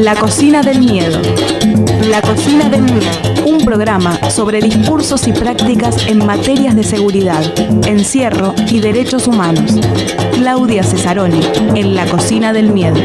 La cocina del miedo. La cocina del miedo. Un programa sobre discursos y prácticas en materias de seguridad, encierro y derechos humanos. Claudia Cesaroni, en La cocina del miedo.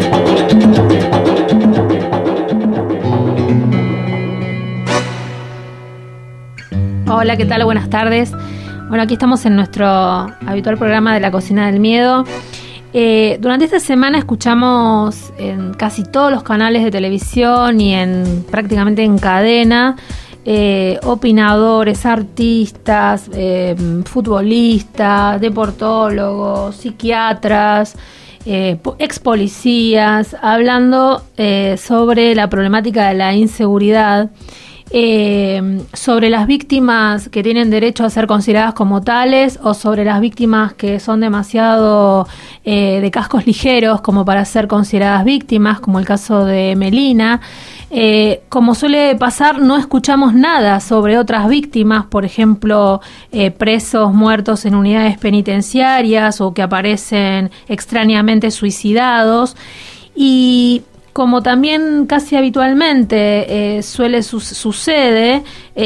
Hola, ¿qué tal? Buenas tardes. Bueno, aquí estamos en nuestro habitual programa de La cocina del miedo. Durante esta semana escuchamos en casi todos los canales de televisión y prácticamente en cadena opinadores, artistas, futbolistas, deportólogos, psiquiatras, ex policías, hablando sobre la problemática de la inseguridad. Sobre las víctimas que tienen derecho a ser consideradas como tales o sobre las víctimas que son demasiado de cascos ligeros como para ser consideradas víctimas, como el caso de Melina. Como suele pasar, no escuchamos nada sobre otras víctimas, por ejemplo, presos muertos en unidades penitenciarias o que aparecen extrañamente suicidados. Y como también casi habitualmente sucede,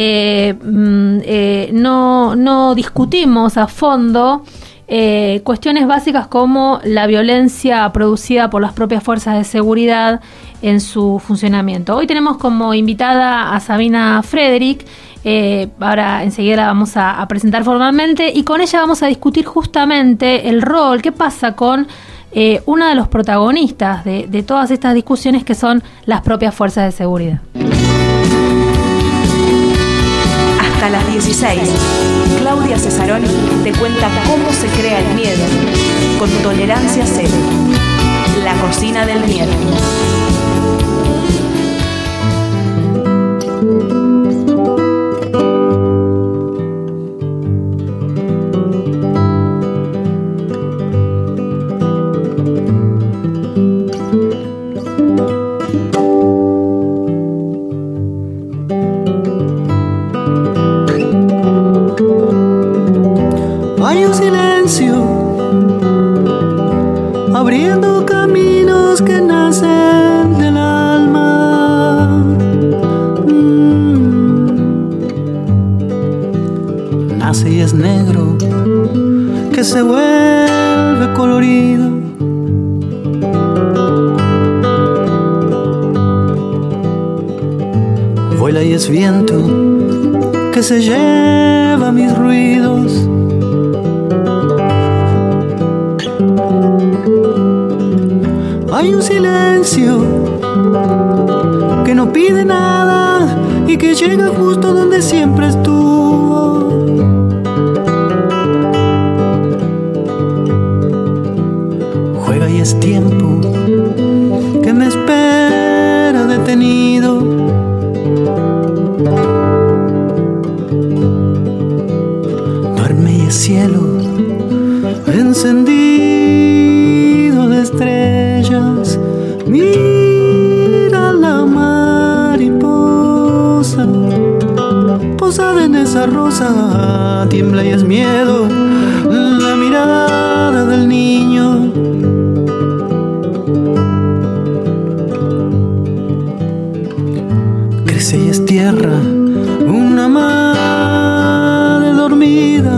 no discutimos a fondo cuestiones básicas como la violencia producida por las propias fuerzas de seguridad en su funcionamiento. Hoy tenemos como invitada a Sabina Frederick. Ahora enseguida la vamos a presentar formalmente y con ella vamos a discutir justamente el rol, qué pasa con uno de los protagonistas de todas estas discusiones, que son las propias fuerzas de seguridad. Hasta las 16, Claudia Cesaroni te cuenta cómo se crea el miedo, con tolerancia cero. La cocina del miedo. Abriendo caminos que nacen del alma. Nace y es negro, que se vuelve colorido. Vuela y es viento, que se lleva mis ruidos. Hay un silencio que no pide nada y que llega justo donde siempre estuvo. Juega y es tiempo que me espera detenido. Duerme y es cielo encendido de estrellas. Mira la mariposa posada en esa rosa. Tiembla y es miedo la mirada del niño. Crece y es tierra una madre dormida.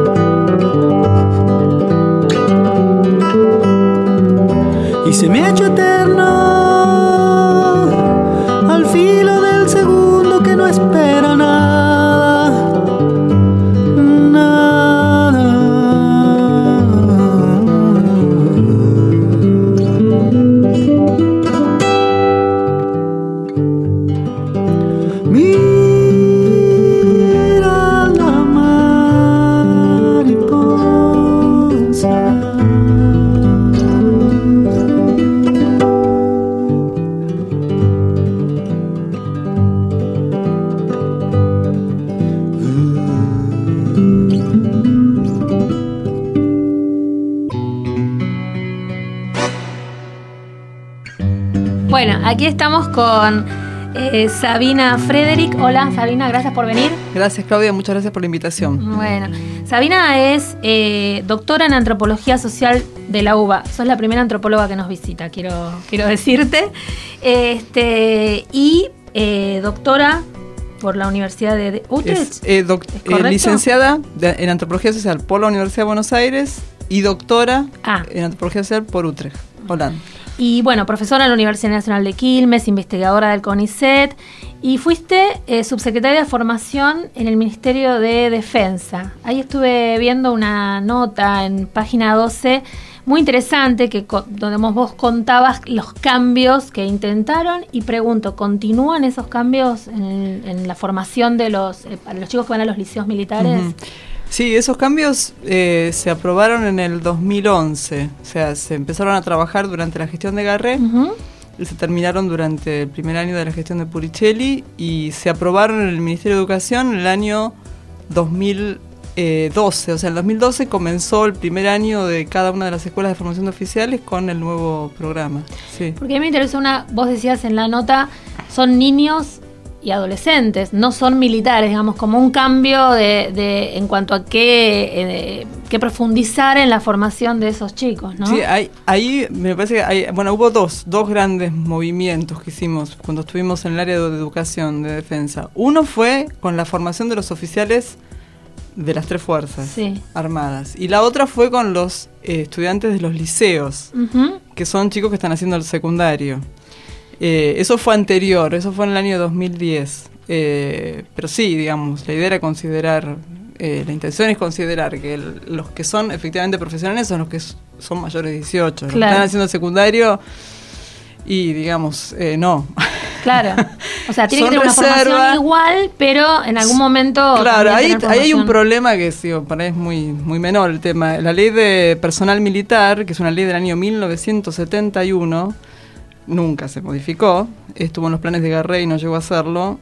Y se me ha hecho eterno al filo del segundo que no espera nada, nada. Mira la mariposa. Bueno, aquí estamos con Sabina Frederick. Hola Sabina, gracias por venir. Gracias Claudia, muchas gracias por la invitación. Bueno, Sabina es doctora en antropología social de la UBA. Sos la primera antropóloga que nos visita, quiero decirte. Y doctora por la Universidad de Utrecht. Licenciada en antropología social por la Universidad de Buenos Aires y doctora en antropología social por Utrecht, Holanda. Y bueno, profesora en la Universidad Nacional de Quilmes, investigadora del CONICET, y fuiste subsecretaria de Formación en el Ministerio de Defensa. Ahí estuve viendo una nota en página 12 muy interesante donde vos contabas los cambios que intentaron, y pregunto, ¿continúan esos cambios en la formación de los chicos que van a los liceos militares? Uh-huh. Sí, esos cambios se aprobaron en el 2011, o sea, se empezaron a trabajar durante la gestión de Garré, uh-huh, y se terminaron durante el primer año de la gestión de Puricelli, y se aprobaron en el Ministerio de Educación en el año 2012, o sea, en el 2012 comenzó el primer año de cada una de las escuelas de formación de oficiales con el nuevo programa. Sí. Porque a mí me interesa vos decías en la nota, son niños y adolescentes, no son militares, digamos, como un cambio en cuanto a qué profundizar en la formación de esos chicos, ¿no? Sí, ahí me parece que hubo dos grandes movimientos que hicimos cuando estuvimos en el área de educación, de defensa. Uno fue con la formación de los oficiales de las tres fuerzas armadas, y la otra fue con los estudiantes de los liceos, uh-huh, que son chicos que están haciendo el secundario. Eso fue anterior, eso fue en el año 2010, pero sí, digamos, la idea era considerar, la intención es considerar que los que son efectivamente profesionales son los que son mayores de 18, claro. Los que están haciendo el secundario y digamos, no. Claro, o sea, tiene que tener una formación igual, pero en algún momento... Claro, ahí hay un problema que para mí es muy, muy menor el tema. La ley de personal militar, que es una ley del año 1971... nunca se modificó, estuvo en los planes de Garré y no llegó a hacerlo,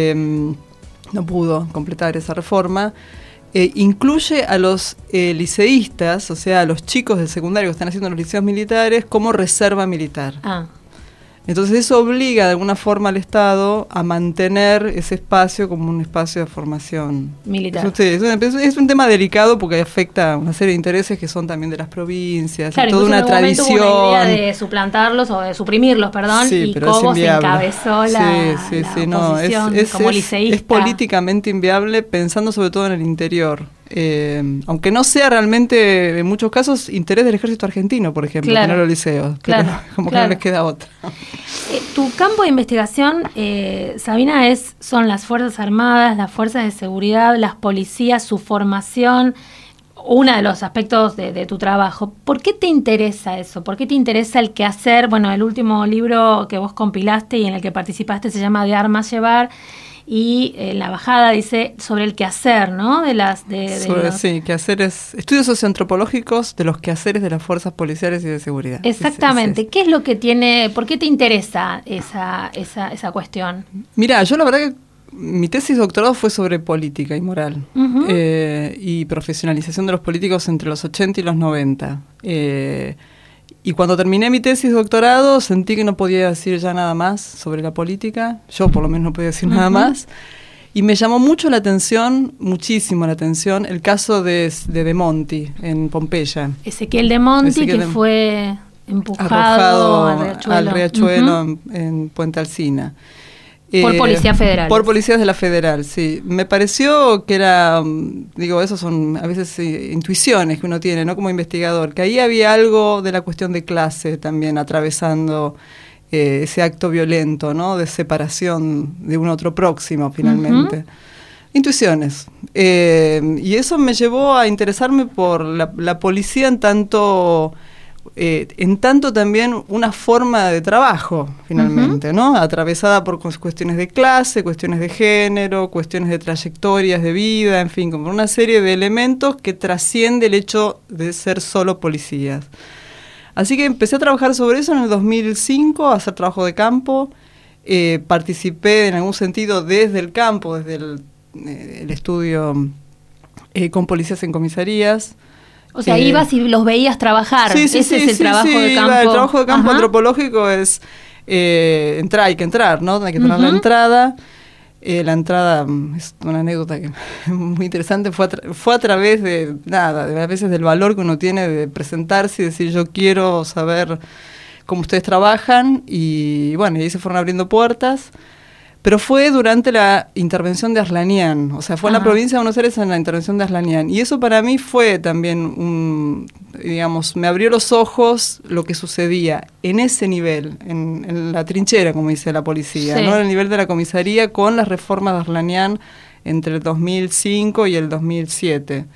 no pudo completar esa reforma, incluye a los liceístas, o sea, a los chicos del secundario que están haciendo los liceos militares como reserva militar. Entonces eso obliga de alguna forma al Estado a mantener ese espacio como un espacio de formación militar. Es un tema delicado porque afecta a una serie de intereses que son también de las provincias, claro, y toda una tradición. Hubo una idea de suplantarlos o de suprimirlos, y Cobo se encabezó la oposición como liceísta. Es políticamente inviable, pensando sobre todo en el interior. Aunque no sea realmente en muchos casos interés del ejército argentino, por ejemplo, tener los liceos, pero como que no les queda otra. Tu campo de investigación, Sabina, son las Fuerzas Armadas, las Fuerzas de Seguridad, las policías, su formación, uno de los aspectos de tu trabajo. ¿Por qué te interesa eso? ¿Por qué te interesa el quehacer? Bueno, el último libro que vos compilaste y en el que participaste se llama De Armas Llevar, y la bajada dice sobre el quehacer, ¿no? Sí, quehacer es estudios socioantropológicos de los quehaceres de las fuerzas policiales y de seguridad. Exactamente. Sí. ¿Qué es lo que tiene? ¿Por qué te interesa esa cuestión? Mira, yo la verdad que mi tesis de doctorado fue sobre política y moral, uh-huh, y profesionalización de los políticos entre los 80 y los 90. Y cuando terminé mi tesis de doctorado sentí que no podía decir ya nada más sobre la política, yo por lo menos no podía decir, uh-huh, nada más, y me llamó muchísimo la atención, el caso de Monti en Pompeya. Ezequiel de Monti, que fue empujado al riachuelo, uh-huh, en Puente Alsina. Por policías federales. Por policías de la federal, sí. Me parecio que era, esos son a veces intuiciones que uno tiene, ¿no? Como investigador, que ahí había algo de la cuestión de clase también atravesando ese acto violento, ¿no? De separación de un otro próximo, finalmente. Uh-huh. Intuiciones. Y eso me llevó a interesarme por la policía en tanto también una forma de trabajo, finalmente, uh-huh, ¿no? Atravesada por cuestiones de clase, cuestiones de género, cuestiones de trayectorias de vida, en fin, como una serie de elementos que trasciende el hecho de ser solo policías. Así que empecé a trabajar sobre eso en el 2005, a hacer trabajo de campo. Participé en algún sentido desde el campo, desde el estudio con policías en comisarías. O sea, ibas y los veías trabajar. Ese es el trabajo de campo. El trabajo de campo antropológico es hay que entrar, ¿no? Hay que tener la entrada. La entrada es una anécdota que es muy interesante. Fue a través de a veces del valor que uno tiene de presentarse y decir yo quiero saber cómo ustedes trabajan, y bueno, y ahí se fueron abriendo puertas. Pero fue durante la intervención de Arlanian, o sea, fue en la provincia de Buenos Aires en la intervención de Arlanian. Y eso para mí fue también me abrió los ojos lo que sucedía en ese nivel, en la trinchera, como dice la policía, ¿no? En el nivel de la comisaría, con las reformas de Arlanian entre el 2005 y el 2007.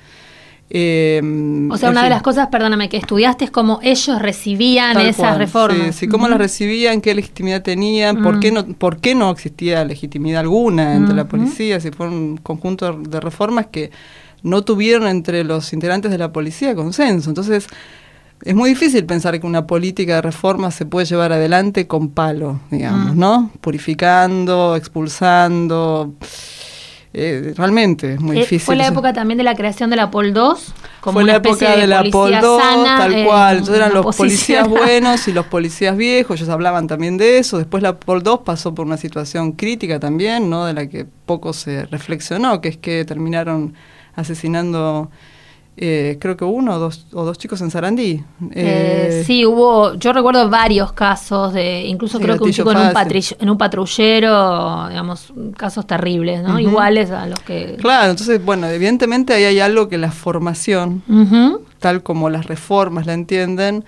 O sea, una de las cosas, perdóname, que estudiaste es cómo ellos recibían esas reformas. Sí, cómo las recibían, qué legitimidad tenían, por qué no existía legitimidad alguna entre la policía, si fue un conjunto de reformas que no tuvieron entre los integrantes de la policía consenso. Entonces, es muy difícil pensar que una política de reforma se puede llevar adelante con palo, digamos, ¿no? Purificando, expulsando. Realmente es muy difícil. Fue la época también de la creación de la POL 2, como fue una la época de la POL 2, tal cual. Entonces eran los policías buenos y los policías viejos, ellos hablaban también de eso. Después la POL 2 pasó por una situación crítica también, ¿no? De la que poco se reflexionó, que es que terminaron asesinando creo que uno o dos chicos en Sarandí. Sí, yo recuerdo varios casos incluso creo que un chico en un patrullero, digamos, casos terribles, ¿no? Iguales a los que... Claro, entonces, bueno, evidentemente ahí hay algo que la formación, tal como las reformas la entienden,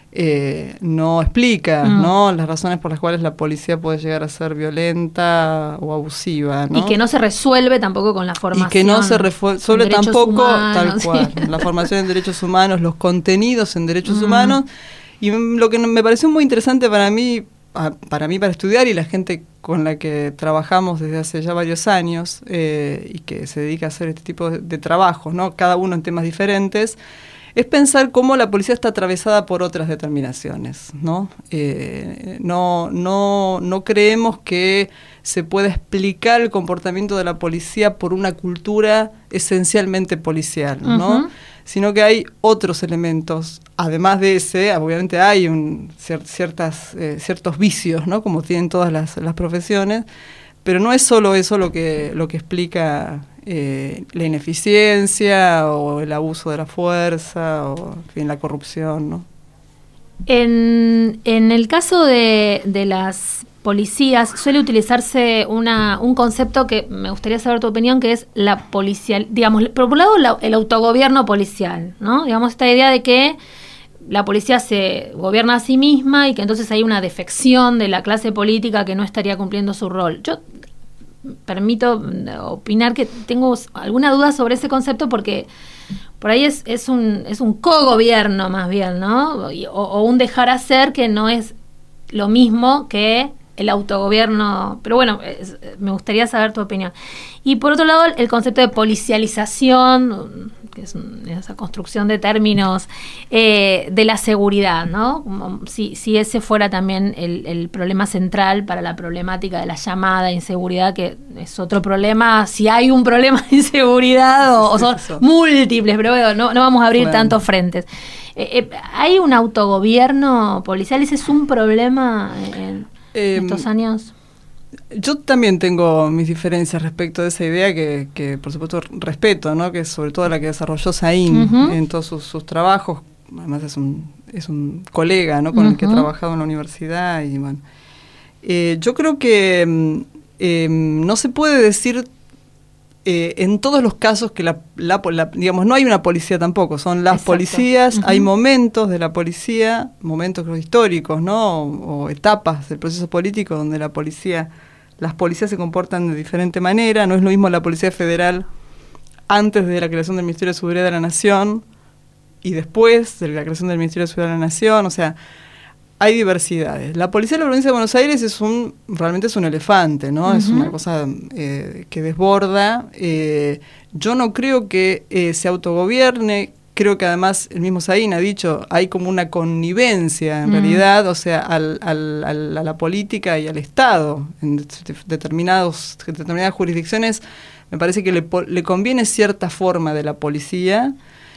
no explica, ¿no? Las razones por las cuales la policía puede llegar a ser violenta o abusiva, ¿no? Y que no se resuelve tampoco con la formación. Y que no se resuelve tampoco, humanos, tal cual, la formación en derechos humanos, los contenidos en derechos humanos. Y lo que me pareció muy interesante para estudiar, y la gente con la que trabajamos desde hace ya varios años, y que se dedica a hacer este tipo de trabajos, ¿no? Cada uno en temas diferentes, es pensar cómo la policía está atravesada por otras determinaciones, ¿no? No creemos que se pueda explicar el comportamiento de la policía por una cultura esencialmente policial, ¿no? Sino que hay otros elementos, además de ese, obviamente hay ciertos vicios, ¿no? Como tienen todas las profesiones, pero no es solo eso lo que explica la ineficiencia o el abuso de la fuerza o, en fin, la corrupción, ¿no? En el caso de las policías suele utilizarse un concepto que me gustaría saber tu opinión, que es la policial, digamos, por un lado el autogobierno policial, ¿no? Digamos, esta idea de que la policía se gobierna a sí misma y que entonces hay una defección de la clase política que no estaría cumpliendo su rol. Yo permito opinar que tengo alguna duda sobre ese concepto, porque por ahí es un cogobierno más bien, ¿no? O un dejar hacer, que no es lo mismo que el autogobierno. Pero bueno, me gustaría saber tu opinión. Y por otro lado, el concepto de policialización, que es esa construcción de términos de la seguridad, ¿no? Como si ese fuera también el problema central para la problemática de la llamada inseguridad, que es otro problema, si hay un problema de inseguridad o son múltiples, pero bueno, no vamos a abrir tantos frentes. ¿Hay un autogobierno policial? ¿Ese es un problema en estos años? Yo también tengo mis diferencias respecto de esa idea que por supuesto respeto, ¿no? Que es sobre todo la que desarrolló Saín en todos sus trabajos. Además es un colega, ¿no? Con el que he trabajado en la universidad. Y bueno, yo creo que no se puede decir en todos los casos que digamos, no hay una policía tampoco, son las policías. Hay momentos de la policía, momentos históricos, ¿no? O etapas del proceso político donde las policías se comportan de diferente manera. No es lo mismo la Policía Federal antes de la creación del Ministerio de Seguridad de la Nación y después de la creación del Ministerio de Seguridad de la Nación. O sea, hay diversidades. La policía de la provincia de Buenos Aires realmente es un elefante, ¿no? Es una cosa que desborda. Yo no creo que se autogobierne. Creo que además el mismo Saín ha dicho, hay como una connivencia en realidad, o sea, a la política y al Estado en determinadas jurisdicciones. Me parece que le conviene cierta forma de la policía.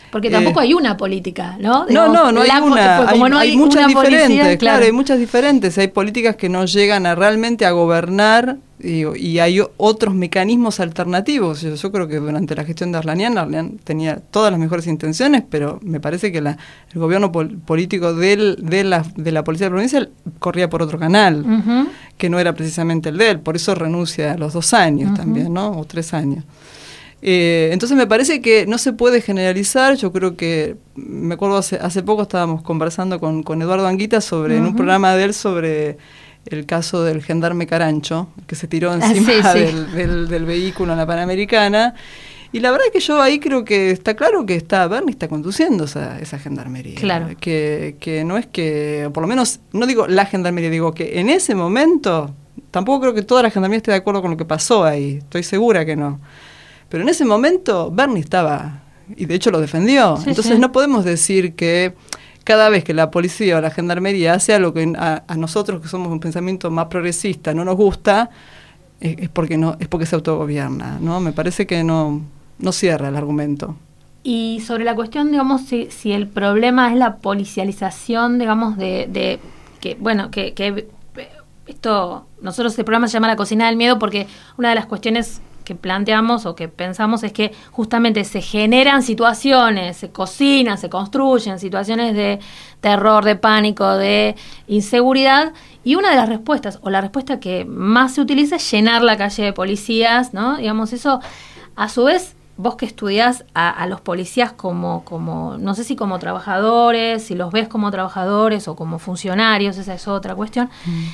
Porque tampoco hay una política, ¿no? Digamos, no hay una. Hay muchas diferentes, policía, claro, hay muchas diferentes. Hay políticas que no llegan a realmente a gobernar y hay otros mecanismos alternativos. Yo creo que durante la gestión de Arlanian tenía todas las mejores intenciones, pero me parece que el gobierno político de la Policía Provincial corría por otro canal, que no era precisamente el de él. Por eso renuncia a los 2 años también, ¿no? O 3 años. Entonces me parece que no se puede generalizar. Yo creo que, me acuerdo hace poco estábamos conversando con Eduardo Anguita en un programa de él sobre el caso del gendarme Carancho, que se tiró encima del vehículo en la Panamericana, y la verdad es que yo ahí creo que está claro que Bernie está conduciendo esa gendarmería, claro. que no es que, por lo menos, no digo la gendarmería, digo que en ese momento, tampoco creo que toda la gendarmería esté de acuerdo con lo que pasó ahí, estoy segura que no. Pero en ese momento Bernie estaba, y de hecho lo defendió. Entonces no podemos decir que cada vez que la policía o la gendarmería hace algo que a nosotros, que somos un pensamiento más progresista, no nos gusta, es porque se autogobierna, ¿no? Me parece que no cierra el argumento. Y sobre la cuestión, digamos, si el problema es la policialización, digamos, de que, bueno, que esto, nosotros el programa se llama La Cocina del Miedo porque una de las cuestiones que planteamos o que pensamos es que justamente se generan situaciones, se cocinan, se construyen situaciones de terror, de pánico, de inseguridad, y una de las respuestas, o la respuesta que más se utiliza, es llenar la calle de policías, ¿no? Digamos, eso, a su vez, vos que estudiás a los policías como, no sé si como trabajadores, si los ves como trabajadores o como funcionarios, esa es otra cuestión,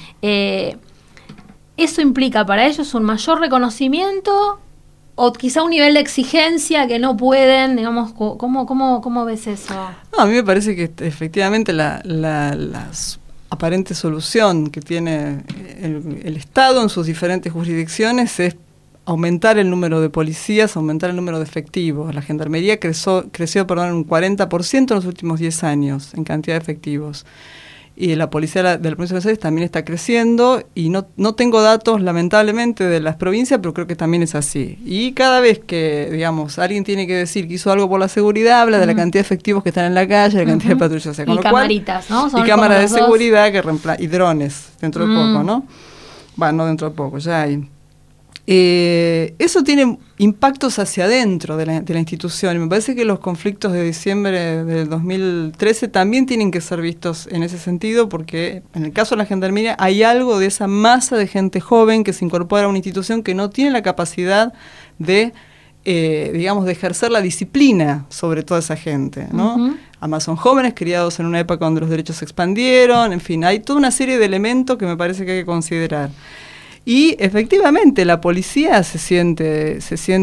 ¿eso implica para ellos un mayor reconocimiento o quizá un nivel de exigencia que no pueden, digamos, ¿cómo ves eso? No, a mí me parece que efectivamente la aparente solución que tiene el Estado en sus diferentes jurisdicciones es aumentar el número de policías, aumentar el número de efectivos. La gendarmería creció un 40% en los últimos 10 años en cantidad de efectivos. Y la policía de la provincia de Buenos Aires también está creciendo, y no tengo datos lamentablemente de las provincias, pero creo que también es así. Y cada vez que, digamos, alguien tiene que decir que hizo algo por la seguridad, habla de la cantidad de efectivos que están en la calle, la cantidad de patrullas. O sea, con y lo camaritas, cual, ¿no? Y cámaras de seguridad y drones dentro de poco, ¿no? Bueno, no dentro de poco, ya hay. Eso tiene impactos hacia adentro de la institución, y me parece que los conflictos de diciembre del 2013 también tienen que ser vistos en ese sentido, porque en el caso de la gendarmería hay algo de esa masa de gente joven que se incorpora a una institución que no tiene la capacidad de, digamos, de ejercer la disciplina sobre toda esa gente, ¿no? Además son jóvenes criados en una época donde los derechos se expandieron, en fin, hay toda una serie de elementos que me parece que hay que considerar. Y efectivamente la policía se siente,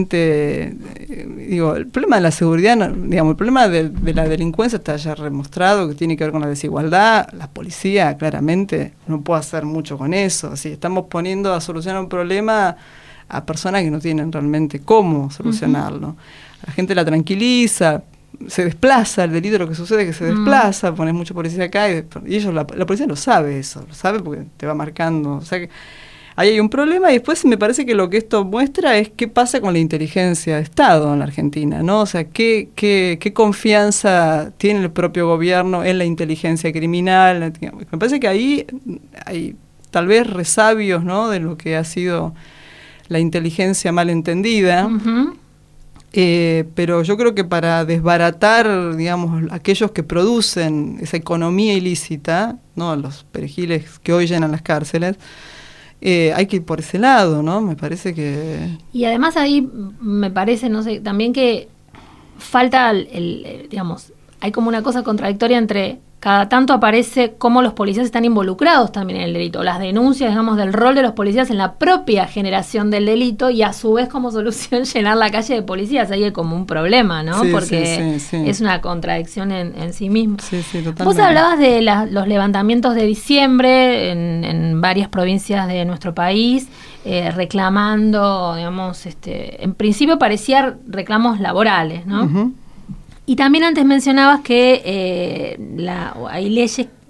digo, el problema de la seguridad, digamos, el problema de la delincuencia está ya demostrado, que tiene que ver con la desigualdad. La policía claramente no puede hacer mucho con eso. Así estamos poniendo a solucionar un problema a personas que no tienen realmente cómo solucionarlo. La gente la tranquiliza, se desplaza, el delito lo que sucede es que se desplaza, pones mucha policía acá y ellos, la policía lo sabe eso, lo sabe porque te va marcando, o sea que ahí hay un problema. Y después me parece que lo que esto muestra es qué pasa con la inteligencia de Estado en la Argentina, ¿no? O sea, qué confianza tiene el propio gobierno en la inteligencia criminal. Me parece que ahí hay tal vez resabios, ¿no?, de lo que ha sido la inteligencia mal entendida. Pero yo creo que para desbaratar, digamos, aquellos que producen esa economía ilícita, ¿no?, los perejiles que hoy llenan las cárceles, hay que ir por ese lado, ¿no? Me parece que... Y además ahí me parece, no sé, también que falta digamos, hay como una cosa contradictoria entre cada tanto aparece cómo los policías están involucrados también en el delito, las denuncias, digamos, del rol de los policías en la propia generación del delito, y a su vez como solución llenar la calle de policías. Ahí hay como un problema, ¿no? Sí, porque sí. es una contradicción en sí mismo. Sí, totalmente. Vos hablabas de los levantamientos de diciembre en varias provincias de nuestro país, reclamando, digamos, en principio parecían reclamos laborales, ¿no? Y también antes mencionabas que hay leyes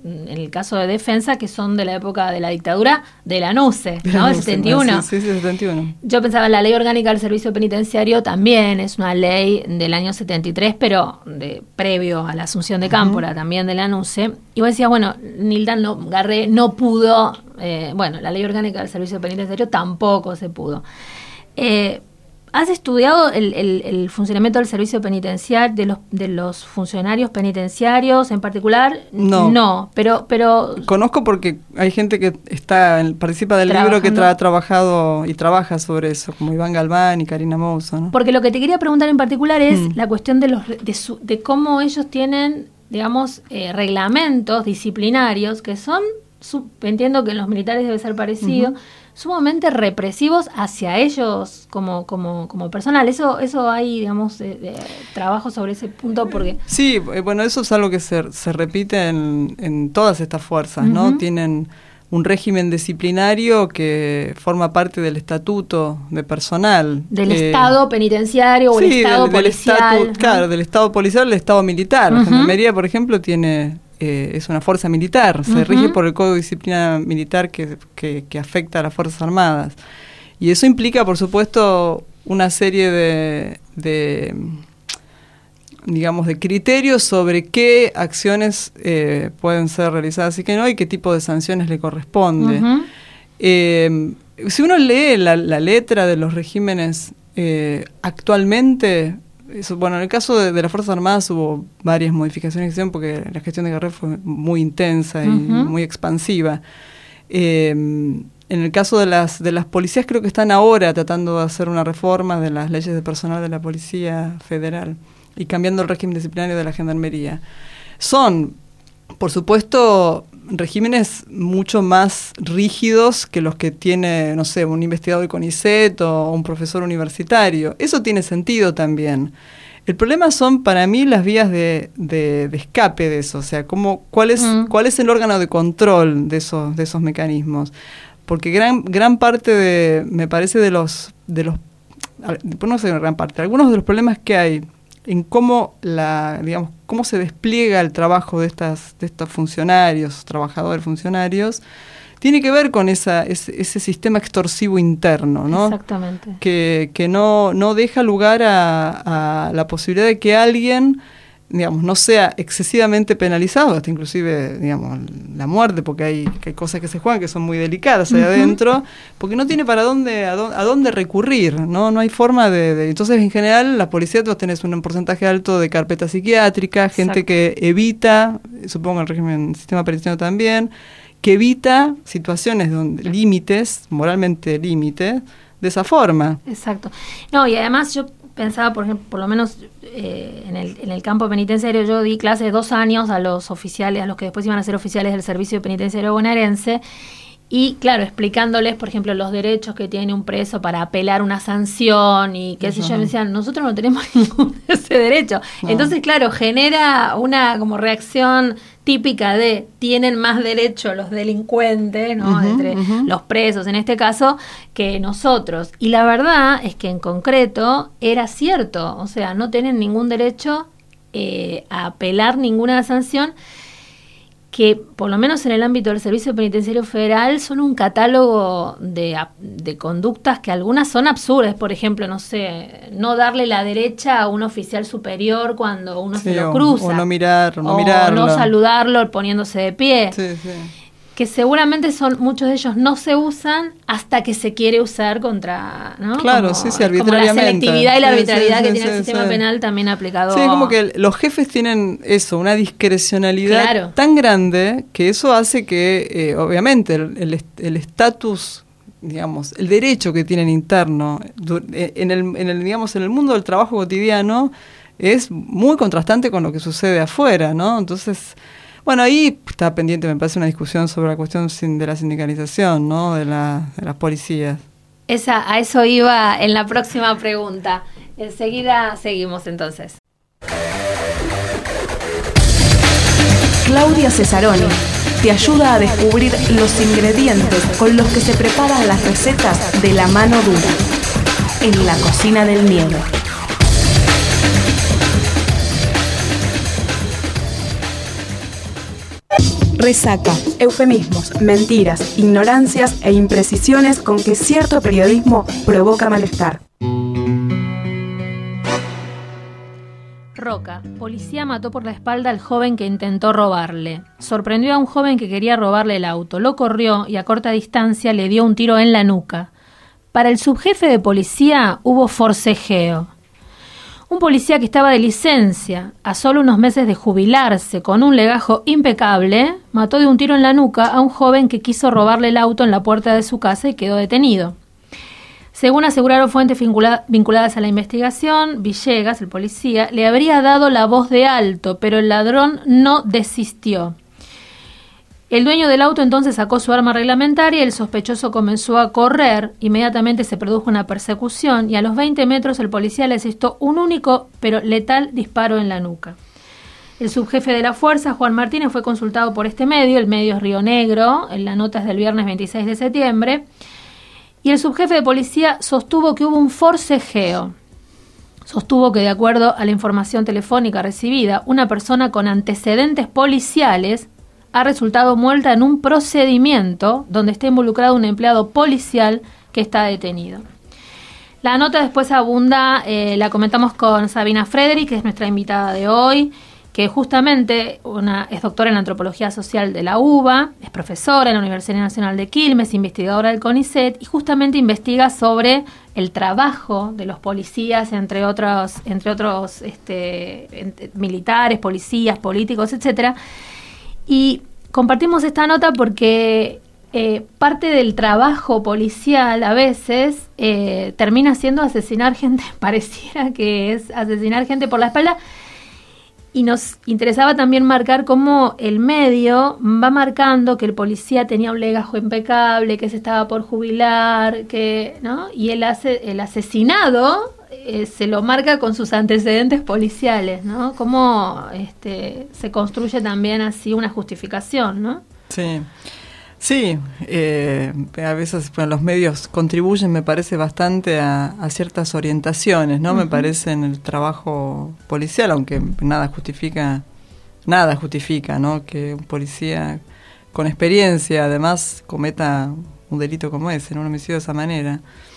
en el caso de defensa, que son de la época de la dictadura de Lanuse, ¿no? El 71. Sí, 71. Yo pensaba en la Ley Orgánica del Servicio Penitenciario, también es una ley del año 73, pero previo a la asunción de Cámpora, también de Lanuse. Y vos decías, bueno, Nilda Garré no pudo, la Ley Orgánica del Servicio Penitenciario tampoco se pudo. ¿Has estudiado el funcionamiento del servicio penitenciario, de los funcionarios penitenciarios en particular? No, pero conozco porque hay gente que participa del libro que ha trabajado y trabaja sobre eso, como Iván Galván y Karina Mouso, ¿no? Porque lo que te quería preguntar en particular es la cuestión de cómo ellos tienen, digamos, reglamentos disciplinarios que son, entiendo que en los militares debe ser parecido, sumamente represivos hacia ellos como personal. Eso hay, digamos, trabajo sobre ese punto porque... Sí, bueno, eso es algo que se repite en todas estas fuerzas, ¿no? Tienen un régimen disciplinario que forma parte del estatuto de personal. Del Estado penitenciario o el Estado policial. Claro, del Estado policial, del Estado militar. La Gendarmería, por ejemplo, es una fuerza militar, se rige por el Código de Disciplina Militar que afecta a las Fuerzas Armadas. Y eso implica, por supuesto, una serie de criterios sobre qué acciones pueden ser realizadas y qué no, y qué tipo de sanciones le corresponde. Si uno lee la letra de los regímenes actualmente... en el caso de las Fuerzas Armadas hubo varias modificaciones que hicieron porque la gestión de Garré fue muy intensa y muy expansiva. En el caso de las policías creo que están ahora tratando de hacer una reforma de las leyes de personal de la Policía Federal y cambiando el régimen disciplinario de la Gendarmería. Son, por supuesto, regímenes mucho más rígidos que los que tiene, no sé, un investigador de CONICET o un profesor universitario. Eso tiene sentido también. El problema son, para mí, las vías de escape de eso. O sea, ¿cuál es el órgano de control de esos mecanismos? Porque gran parte me parece no sé, gran parte, algunos de los problemas que hay en cómo se despliega el trabajo de estos funcionarios, trabajadores funcionarios, tiene que ver con ese sistema extorsivo interno, ¿no? Exactamente. Que no deja lugar a la posibilidad de que alguien, digamos, no sea excesivamente penalizado, hasta inclusive, digamos, la muerte, porque hay cosas que se juegan que son muy delicadas ahí adentro, porque no tiene a dónde recurrir, ¿no? No hay forma de... Entonces, en general, la policía, vos tenés un porcentaje alto de carpeta psiquiátrica, gente que evita, supongo el sistema penitenciario también, que evita situaciones límites, moralmente límites, de esa forma. Exacto. No, y además yo pensaba, por ejemplo, por lo menos en el campo penitenciario, yo di clases 2 años a los oficiales, a los que después iban a ser oficiales del Servicio Penitenciario Bonaerense, y claro, explicándoles, por ejemplo, los derechos que tiene un preso para apelar una sanción y qué sé yo, me decían, nosotros no tenemos ningún de ese derecho. No. Entonces, claro, genera una como reacción típica de tienen más derecho los delincuentes, ¿no? Entre los presos en este caso, que nosotros. Y la verdad es que en concreto era cierto, o sea, no tienen ningún derecho a apelar ninguna sanción, que por lo menos en el ámbito del Servicio Penitenciario Federal son un catálogo de conductas que algunas son absurdas. Por ejemplo, no sé, no darle la derecha a un oficial superior cuando uno se lo cruza. O no mirarlo. No saludarlo poniéndose de pie. Sí, sí. Que seguramente muchos de ellos no se usan hasta que se quiere usar contra, ¿no? Claro, como, sí, arbitrariamente. Como la selectividad y la arbitrariedad que tiene el sistema penal también aplicado. Sí, como que los jefes tienen eso, una discrecionalidad tan grande que eso hace que, obviamente, el estatus, digamos, el derecho que tienen interno en el mundo del trabajo cotidiano es muy contrastante con lo que sucede afuera, ¿no? Entonces, bueno, ahí está pendiente, me parece, una discusión sobre la cuestión de la sindicalización, ¿no? de las policías. A eso iba en la próxima pregunta. Enseguida seguimos entonces. Claudia Cesaroni te ayuda a descubrir los ingredientes con los que se preparan las recetas de la mano dura en la cocina del miedo. resaca, eufemismos, mentiras, ignorancias e imprecisiones con que cierto periodismo provoca malestar. Roca, policía mató por la espalda al joven que intentó robarle. Sorprendió a un joven que quería robarle el auto, lo corrió y a corta distancia le dio un tiro en la nuca. Para el subjefe de policía hubo forcejeo. Un policía que estaba de licencia, a solo unos meses de jubilarse, con un legajo impecable, mató de un tiro en la nuca a un joven que quiso robarle el auto en la puerta de su casa y quedó detenido. Según aseguraron fuentes vinculadas a la investigación, Villegas, el policía, le habría dado la voz de alto, pero el ladrón no desistió. El dueño del auto entonces sacó su arma reglamentaria y el sospechoso comenzó a correr. Inmediatamente se produjo una persecución y a los 20 metros el policía le asestó un único pero letal disparo en la nuca. El subjefe de la fuerza, Juan Martínez, fue consultado por este medio, el medio es Río Negro, en la nota es del viernes 26 de septiembre, y el subjefe de policía sostuvo que hubo un forcejeo. Sostuvo que, de acuerdo a la información telefónica recibida, una persona con antecedentes policiales ha resultado muerta en un procedimiento donde está involucrado un empleado policial que está detenido. La nota después abunda, la comentamos con Sabina Frederick, que es nuestra invitada de hoy, que justamente es doctora en antropología social de la UBA, es profesora en la Universidad Nacional de Quilmes, investigadora del CONICET, y justamente investiga sobre el trabajo de los policías, entre otros militares, policías, políticos, etcétera. Y compartimos esta nota porque parte del trabajo policial a veces termina siendo asesinar gente, pareciera que es asesinar gente por la espalda. Y nos interesaba también marcar cómo el medio va marcando que el policía tenía un legajo impecable, que se estaba por jubilar, ¿no? Y el asesinado se lo marca con sus antecedentes policiales, ¿no? Cómo se construye también así una justificación, ¿no? Sí. Sí, a veces los medios contribuyen, me parece, bastante a ciertas orientaciones, ¿no? Uh-huh. Me parece en el trabajo policial, aunque nada justifica, ¿no? Que un policía con experiencia, además, cometa un delito como ese, ¿no? Un homicidio de esa manera.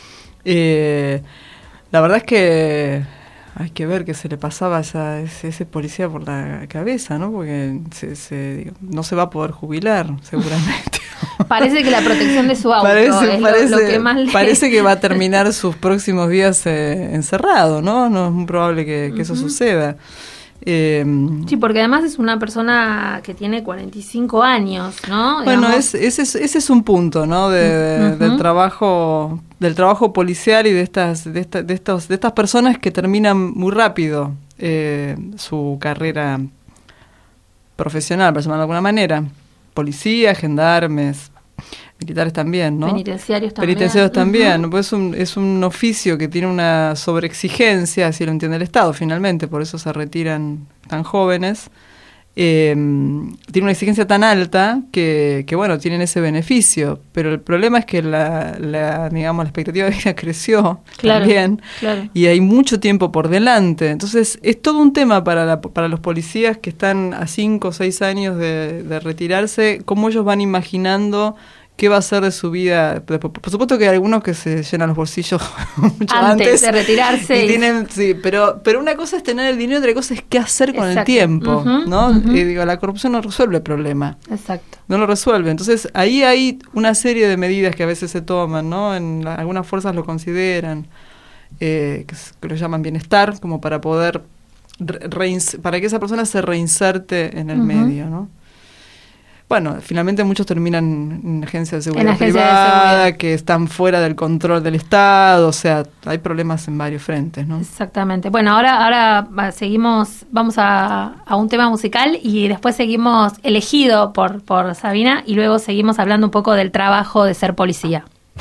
La verdad es que hay que ver qué se le pasaba a ese policía por la cabeza, ¿no? Porque no se va a poder jubilar, seguramente. Parece que la protección de su auto es lo que más parece que va a terminar sus próximos días encerrado, ¿no? No es muy probable que eso suceda. Sí, porque además es una persona que tiene 45 años, ¿no? Bueno, ese es un punto, ¿no? Del trabajo policial y de estas personas que terminan muy rápido su carrera profesional, por llamarlo de alguna manera. Policías, gendarmes, militares también, ¿no? Penitenciarios también. Uh-huh. Pues es un oficio que tiene una sobreexigencia, así lo entiende el Estado, finalmente, por eso se retiran tan jóvenes. Tiene una exigencia tan alta que bueno, tienen ese beneficio, pero el problema es que la expectativa de vida creció también, y hay mucho tiempo por delante. Entonces es todo un tema para los policías que están a 5 o 6 años de retirarse, cómo ellos van imaginando qué va a ser de su vida. Por supuesto que hay algunos que se llenan los bolsillos mucho antes de retirarse. Pero una cosa es tener el dinero, otra cosa es qué hacer con el tiempo, uh-huh, ¿no? Uh-huh. La corrupción no resuelve el problema. Exacto. No lo resuelve. Entonces, ahí hay una serie de medidas que a veces se toman, ¿no? Algunas fuerzas lo consideran, que lo llaman bienestar, como para poder para que esa persona se reinserte en el uh-huh. medio, ¿no? Bueno, finalmente muchos terminan en agencias de seguridad privada, que están fuera del control del Estado, o sea, hay problemas en varios frentes, ¿no? Exactamente. Bueno, ahora seguimos, vamos a un tema musical y después seguimos elegido por Sabina y luego seguimos hablando un poco del trabajo de ser policía.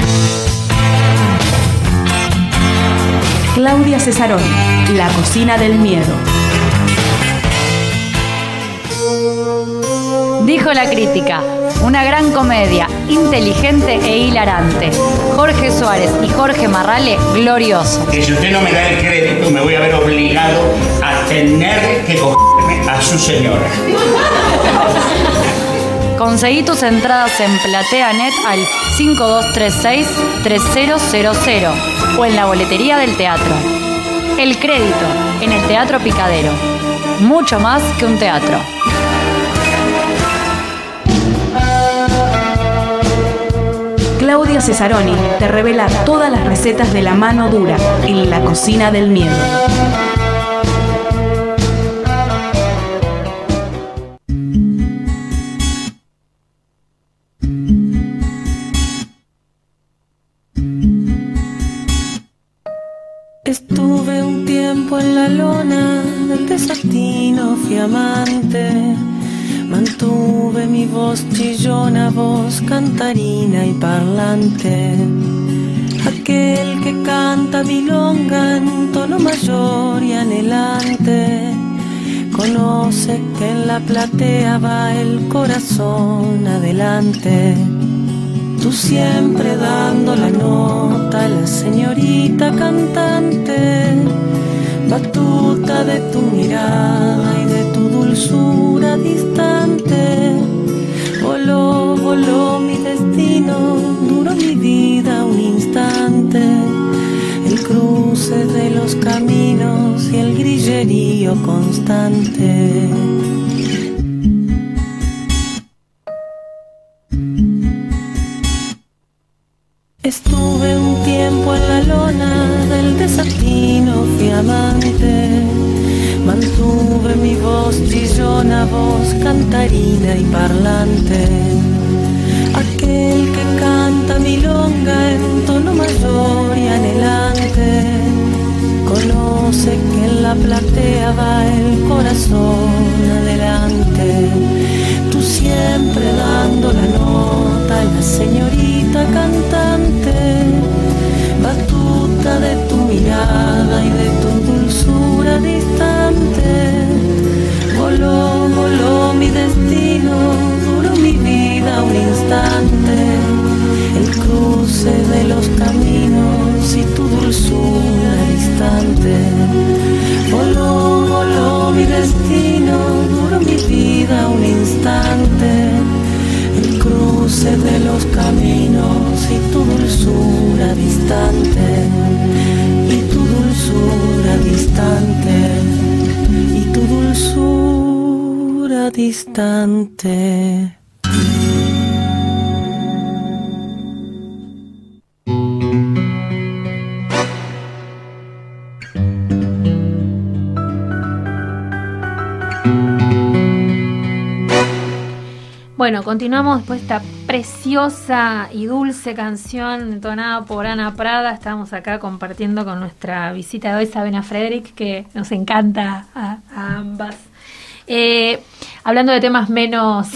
Claudia Cesarón, La cocina del miedo. Dijo la crítica, una gran comedia, inteligente e hilarante. Jorge Suárez y Jorge Marrale, glorioso. Que si usted no me da el crédito, me voy a ver obligado a tener que cogerme a su señora. Conseguí tus entradas en PlateaNet al 5236-3000 o en la boletería del teatro. El Crédito, en el Teatro Picadero. Mucho más que un teatro. Claudia Cesaroni te revela todas las recetas de la mano dura en la cocina del miedo. Estuve un tiempo en la lona del desatino, fui amante. Mantuve mi voz chillona, voz cantarina y parlante. Aquel que canta milonga en tono mayor y anhelante, conoce que en la platea va el corazón adelante. Tú siempre dando la nota, la señorita cantante, batuta de tu mirada y de tu dulzura distante. Voló, voló mi destino, duró mi vida un instante. El cruce de los caminos y el grillerío constante. Estuve un tiempo en la lona del desatino, fui amante. Mantuve mi voz chillona, voz cantarina y parlante. Aquel que canta milonga en tono mayor y anhelante, conoce que en la platea va el corazón adelante. Tú siempre dando la nota, la señorita cantante, batuta de tu mirada y de tu dulzura distante. Voló, voló mi destino, duró mi vida un instante. El cruce de los caminos y tu dulzura distante. Voló, voló mi destino, duró mi vida un instante. El cruce de los caminos y tu dulzura distante. Y tu dulzura distante. Y tu dulzura distante. Bueno, continuamos después de esta preciosa y dulce canción entonada por Ana Prada. Estamos acá compartiendo con nuestra visita de hoy, Sabina Frederick, que nos encanta a ambas. Hablando de temas menos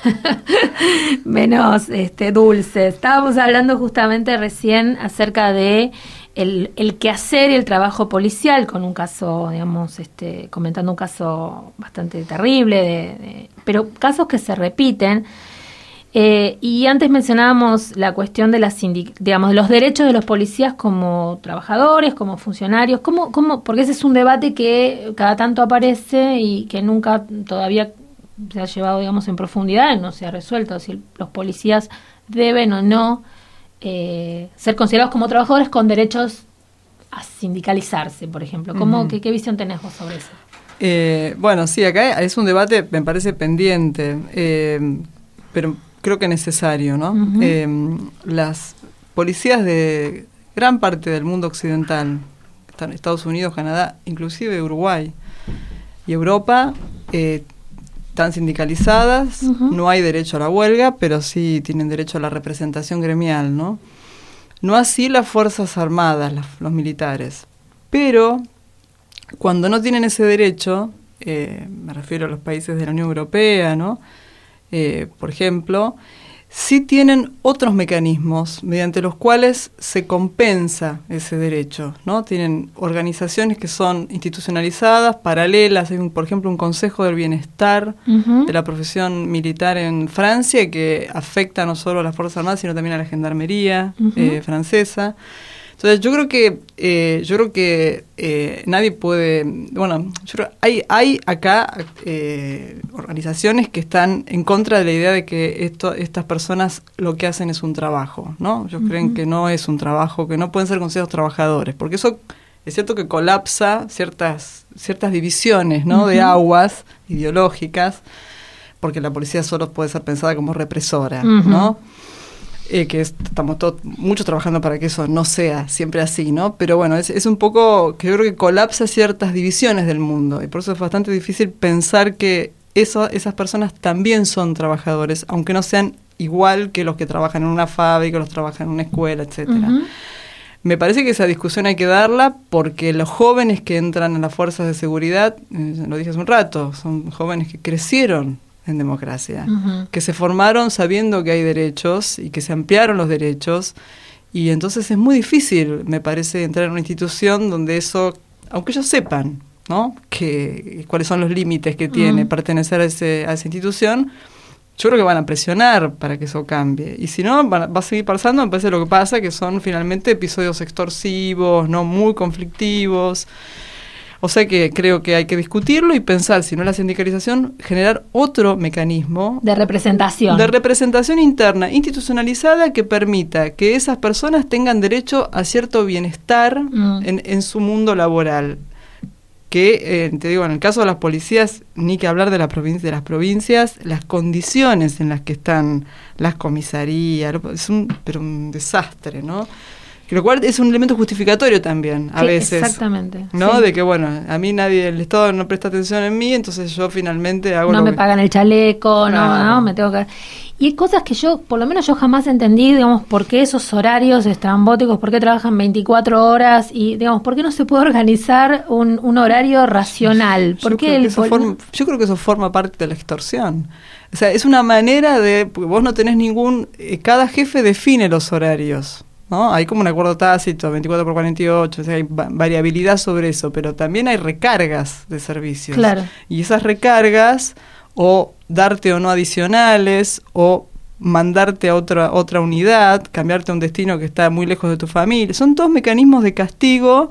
dulces. Estábamos hablando justamente recién acerca de el quehacer y el trabajo policial, con un caso, digamos, comentando un caso bastante terrible, pero casos que se repiten. Y antes mencionábamos la cuestión de los derechos de los policías como trabajadores, como funcionarios, porque ese es un debate que cada tanto aparece y que nunca todavía se ha llevado, digamos, en profundidad, no se ha resuelto si los policías deben o no ser considerados como trabajadores con derechos a sindicalizarse, por ejemplo. ¿Qué visión tenés vos sobre eso? Bueno, sí, acá es un debate, me parece, pendiente, pero creo que necesario, ¿no? Uh-huh. Las policías de gran parte del mundo occidental, están Estados Unidos, Canadá, inclusive Uruguay y Europa, están sindicalizadas, uh-huh. No hay derecho a la huelga, pero sí tienen derecho a la representación gremial, ¿no? No así las Fuerzas Armadas, los militares. Pero cuando no tienen ese derecho, me refiero a los países de la Unión Europea, ¿no? Por ejemplo, sí tienen otros mecanismos mediante los cuales se compensa ese derecho, ¿no? Tienen organizaciones que son institucionalizadas, paralelas. Hay, por ejemplo, un Consejo del Bienestar uh-huh. de la profesión militar en Francia que afecta no solo a las Fuerzas Armadas, sino también a la Gendarmería uh-huh. Francesa. Entonces yo creo que nadie puede, bueno, yo creo hay acá organizaciones que están en contra de la idea de que estas personas lo que hacen es un trabajo, ¿no? Ellos creen que no es un trabajo, que no pueden ser considerados trabajadores, porque eso es cierto que colapsa ciertas divisiones, ¿no? De aguas ideológicas, porque la policía solo puede ser pensada como represora, ¿no? Estamos muchos trabajando para que eso no sea siempre así, ¿no? Pero bueno, es un poco que yo creo que colapsa ciertas divisiones del mundo, y por eso es bastante difícil pensar que esas personas también son trabajadores, aunque no sean igual que los que trabajan en una fábrica, los que trabajan en una escuela, etcétera. Me parece que esa discusión hay que darla porque los jóvenes que entran en las fuerzas de seguridad, lo dije hace un rato, son jóvenes que crecieron en democracia, que se formaron sabiendo que hay derechos y que se ampliaron los derechos, y entonces es muy difícil, me parece, entrar en una institución donde eso, aunque ellos sepan, ¿no?, que cuáles son los límites que tiene pertenecer a esa institución, yo creo que van a presionar para que eso cambie. Y si no, va a seguir pasando, me parece lo que pasa, que son finalmente episodios extorsivos, no muy conflictivos. O sea que creo que hay que discutirlo y pensar, si no es la sindicalización, generar otro mecanismo de representación. De representación interna, institucionalizada, que permita que esas personas tengan derecho a cierto bienestar en su mundo laboral. Que, te digo, en el caso de las policías, ni que hablar de las provincias, las condiciones en las que están las comisarías, es un desastre, ¿no? Lo cual es un elemento justificatorio también, a veces. Exactamente. ¿No? Sí. De que, bueno, a mí el Estado no presta atención en mí, entonces yo finalmente hago no lo me que... pagan el chaleco, Claro. no, me tengo que... Y hay cosas que por lo menos yo jamás entendí, digamos, por qué esos horarios estrambóticos, por qué trabajan 24 horas y, digamos, por qué no se puede organizar un horario racional. Yo creo que eso forma parte de la extorsión. O sea, es una manera de... Porque vos no tenés cada jefe define los horarios, ¿no? Hay como un acuerdo tácito, 24/48, o sea, hay variabilidad sobre eso, pero también hay recargas de servicios. Claro. Y esas recargas, o darte o no adicionales, o mandarte a otra unidad, cambiarte a un destino que está muy lejos de tu familia, son todos mecanismos de castigo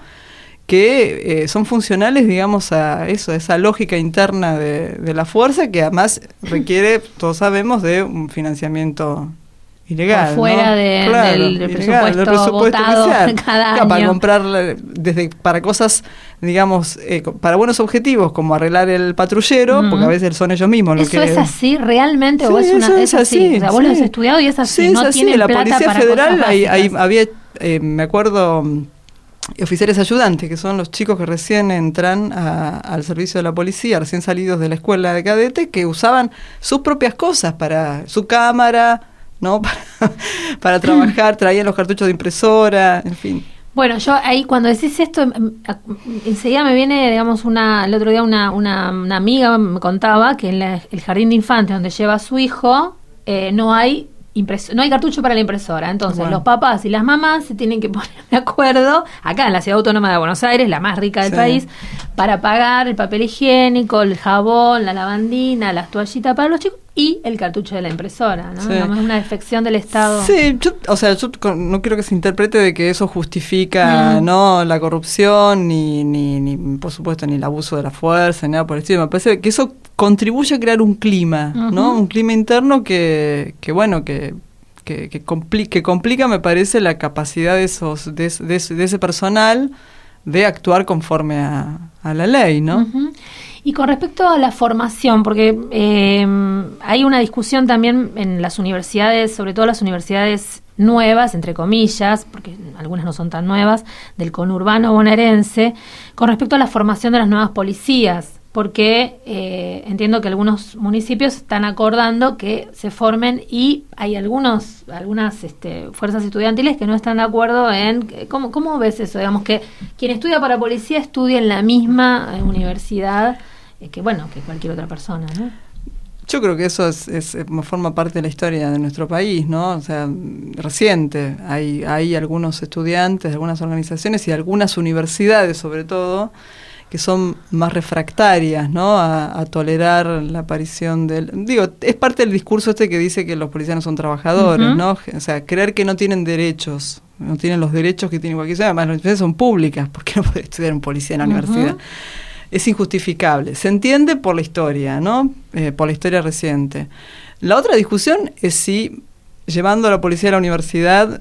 que son funcionales, digamos, a esa lógica interna de la fuerza, que además requiere, todos sabemos, de un financiamiento ilegal, por fuera, ¿no? del presupuesto votado cada año. Para comprar, para cosas, digamos, para buenos objetivos, como arreglar el patrullero, porque a veces son ellos mismos los que... ¿Eso es así realmente? Sí, ¿O es es así? O sea, vos lo has estudiado y es así. Sí, no es así. tienen En la plata Policía para Federal cosas había, me acuerdo, oficiales ayudantes, que son los chicos que recién entran al servicio de la policía, recién salidos de la escuela de cadete, que usaban sus propias cosas para su cámara, ¿no? Para trabajar, traían los cartuchos de impresora, en fin. Bueno, yo ahí cuando decís esto, enseguida me viene, digamos, el otro día una amiga me contaba que en el jardín de infantes donde lleva a su hijo, no hay cartucho para la impresora. Entonces, bueno, los papás y las mamás se tienen que poner de acuerdo, acá en la Ciudad Autónoma de Buenos Aires, la más rica del país, para pagar el papel higiénico, el jabón, la lavandina, las toallitas para los chicos y el cartucho de la impresora, ¿no? Digamos, es una defección del Estado. Sí, yo no quiero que se interprete de que eso justifica no la corrupción, ni por supuesto, ni el abuso de la fuerza, ni nada por el estilo. Me parece que eso contribuye a crear un clima, ¿no? Un clima interno que complica, me parece, la capacidad de ese personal de actuar conforme a la ley, ¿no? Y con respecto a la formación, porque hay una discusión también en las universidades, sobre todo las universidades nuevas, entre comillas, porque algunas no son tan nuevas, del conurbano bonaerense, con respecto a la formación de las nuevas policías, porque entiendo que algunos municipios están acordando que se formen y hay algunas fuerzas estudiantiles que no están de acuerdo en... ¿Cómo ves eso? Digamos que quien estudia para policía estudia en la misma universidad que cualquier otra persona, ¿no? Yo creo que eso forma parte de la historia de nuestro país, ¿no? O sea, reciente. Hay algunos estudiantes de algunas organizaciones y algunas universidades, sobre todo, que son más refractarias, ¿no? A tolerar la aparición es parte del discurso que dice que los policías no son trabajadores, ¿no? O sea, creer que no tienen derechos no tienen los derechos que tiene cualquier ciudadano. Además, las universidades son públicas, ¿por qué no puede estudiar un policía en la universidad? Es injustificable. Se entiende por la historia, ¿no? Por la historia reciente. La otra discusión es si, llevando a la policía a la universidad,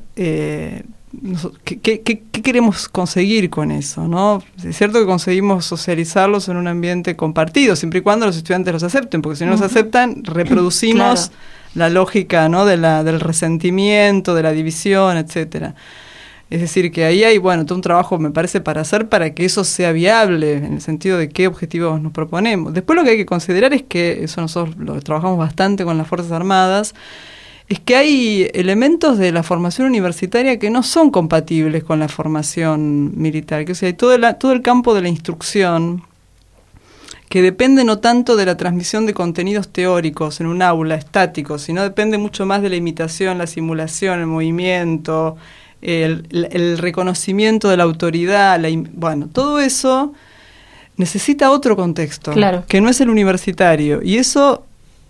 ¿qué queremos conseguir con eso, ¿no? Es cierto que conseguimos socializarlos en un ambiente compartido, siempre y cuando los estudiantes los acepten, porque si no los aceptan, reproducimos la lógica, ¿no? del resentimiento, de la división, etcétera. Es decir, que ahí hay, todo un trabajo, me parece, para hacer para que eso sea viable, en el sentido de qué objetivos nos proponemos. Después lo que hay que considerar es que, eso nosotros lo trabajamos bastante con las Fuerzas Armadas, es que hay elementos de la formación universitaria que no son compatibles con la formación militar. Que, o sea, hay todo el campo de la instrucción que depende no tanto de la transmisión de contenidos teóricos en un aula estáticos, sino depende mucho más de la imitación, la simulación, el movimiento, el reconocimiento de la autoridad. Todo eso necesita otro contexto, que no es el universitario. Y eso